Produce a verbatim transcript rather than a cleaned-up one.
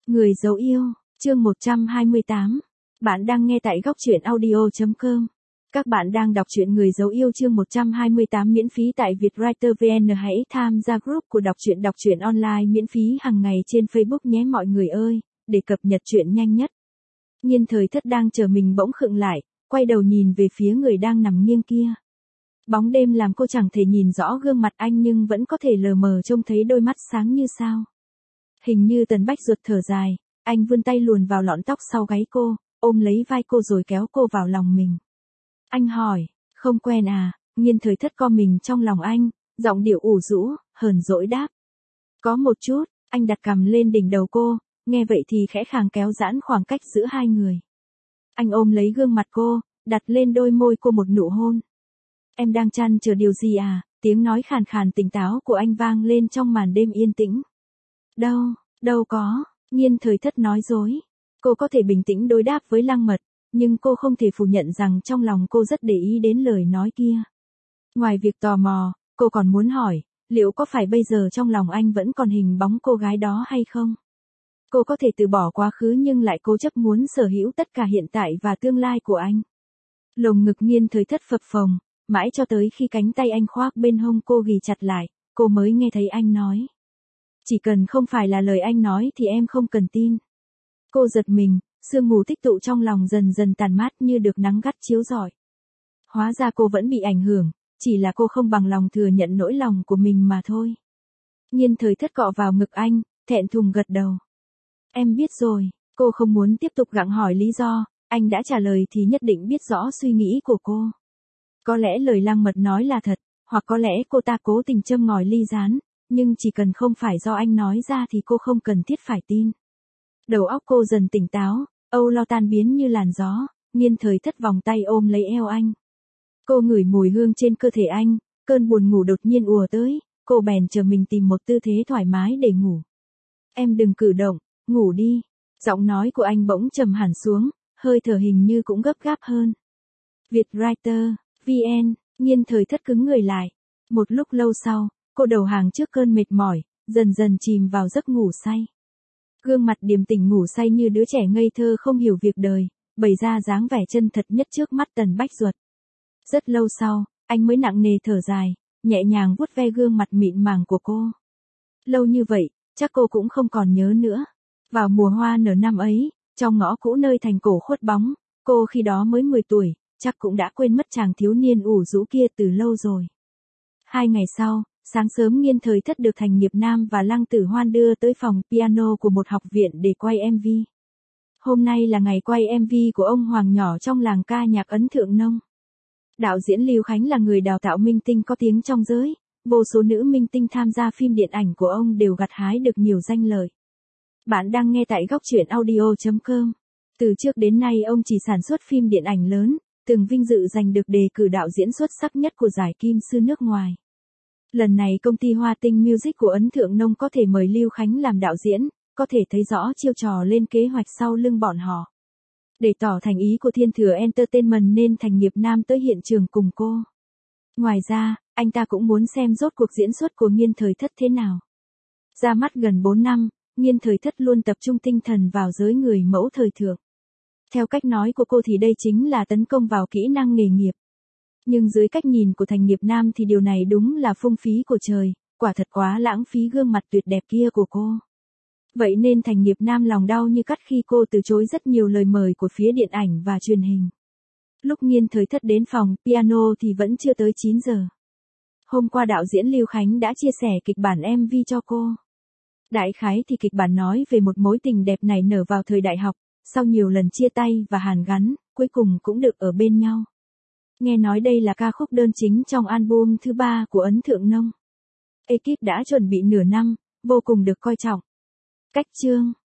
Người dấu yêu, chương một trăm hai mươi tám. Bạn đang nghe tại góc truyện audio chấm com. Các bạn đang đọc truyện Người dấu yêu chương một trăm hai mươi tám miễn phí tại Vietwriter vê en. Hãy tham gia group của đọc truyện đọc truyện online miễn phí hàng ngày trên Facebook nhé mọi người ơi, để cập nhật truyện nhanh nhất. Nhiên Thời Thất đang chờ mình bỗng khựng lại, quay đầu nhìn về phía người đang nằm nghiêng kia. Bóng đêm làm cô chẳng thể nhìn rõ gương mặt anh nhưng vẫn có thể lờ mờ trông thấy đôi mắt sáng như sao. Hình như Tần Bách Duật thở dài, anh vươn tay luồn vào lọn tóc sau gáy cô, ôm lấy vai cô rồi kéo cô vào lòng mình. Anh hỏi, không quen à? Nhiên Thời Thất co mình trong lòng anh, giọng điệu ủ rũ, hờn dỗi đáp. Có một chút, anh đặt cằm lên đỉnh đầu cô, nghe vậy thì khẽ khàng kéo giãn khoảng cách giữa hai người. Anh ôm lấy gương mặt cô, đặt lên đôi môi cô một nụ hôn. Em đang trăn chờ điều gì à? Tiếng nói khàn khàn tỉnh táo của anh vang lên trong màn đêm yên tĩnh. Đâu, đâu có, Nhiên Thời Thất nói dối. Cô có thể bình tĩnh đối đáp với Lăng Mật, nhưng cô không thể phủ nhận rằng trong lòng cô rất để ý đến lời nói kia. Ngoài việc tò mò, cô còn muốn hỏi, liệu có phải bây giờ trong lòng anh vẫn còn hình bóng cô gái đó hay không? Cô có thể từ bỏ quá khứ nhưng lại cố chấp muốn sở hữu tất cả hiện tại và tương lai của anh. Lồng ngực Nhiên Thời Thất phập phồng, mãi cho tới khi cánh tay anh khoác bên hông cô ghì chặt lại, cô mới nghe thấy anh nói. Chỉ cần không phải là lời anh nói thì em không cần tin. Cô giật mình, sương mù tích tụ trong lòng dần dần tàn mát như được nắng gắt chiếu rọi. Hóa ra cô vẫn bị ảnh hưởng, chỉ là cô không bằng lòng thừa nhận nỗi lòng của mình mà thôi. Nhiên Thời Thất cọ vào ngực anh, thẹn thùng gật đầu. Em biết rồi, cô không muốn tiếp tục gặng hỏi lý do, anh đã trả lời thì nhất định biết rõ suy nghĩ của cô. Có lẽ lời Lăng Mật nói là thật, hoặc có lẽ cô ta cố tình châm ngòi ly gián, nhưng chỉ cần không phải do anh nói ra thì cô không cần thiết phải tin. Đầu óc cô dần tỉnh táo, âu lo tan biến như làn gió, Nhiên Thời Thất vòng tay ôm lấy eo anh. Cô ngửi mùi hương trên cơ thể anh, cơn buồn ngủ đột nhiên ùa tới, cô bèn chờ mình tìm một tư thế thoải mái để ngủ. Em đừng cử động, ngủ đi. Giọng nói của anh bỗng trầm hẳn xuống, hơi thở hình như cũng gấp gáp hơn. Vietwriter vê en, Nhiên Thời Thất cứng người lại. Một lúc lâu sau, cô đầu hàng trước cơn mệt mỏi, dần dần chìm vào giấc ngủ say. Gương mặt điềm tĩnh ngủ say như đứa trẻ ngây thơ không hiểu việc đời, bày ra dáng vẻ chân thật nhất trước mắt Tần Bách Duật. Rất lâu sau, anh mới nặng nề thở dài, nhẹ nhàng vuốt ve gương mặt mịn màng của cô. Lâu như vậy, chắc cô cũng không còn nhớ nữa. Vào mùa hoa nở năm ấy, trong ngõ cũ nơi thành cổ khuất bóng, cô khi đó mới mười tuổi, chắc cũng đã quên mất chàng thiếu niên ủ rũ kia từ lâu rồi. Hai ngày sau, sáng sớm Nhiên Thời Thất được Thành Nghiệp Nam và Lăng Tử Hoan đưa tới phòng piano của một học viện để quay em vê. Hôm nay là ngày quay em vê của ông Hoàng nhỏ trong làng ca nhạc Ấn Thượng Nông. Đạo diễn Lưu Khánh là người đào tạo minh tinh có tiếng trong giới, vô số nữ minh tinh tham gia phim điện ảnh của ông đều gặt hái được nhiều danh lợi. Bạn đang nghe tại góc truyện audio chấm com. Từ trước đến nay ông chỉ sản xuất phim điện ảnh lớn, từng vinh dự giành được đề cử đạo diễn xuất sắc nhất của giải Kim Sư nước ngoài. Lần này công ty Hoa Tinh Music của Ấn Thượng Nông có thể mời Lưu Khánh làm đạo diễn, có thể thấy rõ chiêu trò lên kế hoạch sau lưng bọn họ. Để tỏ thành ý của Thiên Thừa Entertainment nên Thành Nghiệp Nam tới hiện trường cùng cô. Ngoài ra, anh ta cũng muốn xem rốt cuộc diễn xuất của Nhiên Thời Thất thế nào. Ra mắt gần bốn năm, Nhiên Thời Thất luôn tập trung tinh thần vào giới người mẫu thời thượng. Theo cách nói của cô thì đây chính là tấn công vào kỹ năng nghề nghiệp. Nhưng dưới cách nhìn của Thành Nghiệp Nam thì điều này đúng là phung phí của trời, quả thật quá lãng phí gương mặt tuyệt đẹp kia của cô. Vậy nên Thành Nghiệp Nam lòng đau như cắt khi cô từ chối rất nhiều lời mời của phía điện ảnh và truyền hình. Lúc Nhiên Thời Thất đến phòng piano thì vẫn chưa tới chín giờ. Hôm qua đạo diễn Lưu Khánh đã chia sẻ kịch bản em vê cho cô. Đại khái thì kịch bản nói về một mối tình đẹp nảy nở vào thời đại học, sau nhiều lần chia tay và hàn gắn, cuối cùng cũng được ở bên nhau. Nghe nói đây là ca khúc đơn chính trong album thứ ba của Ấn Thượng Nông. Ekip đã chuẩn bị nửa năm, vô cùng được coi trọng. Cách chương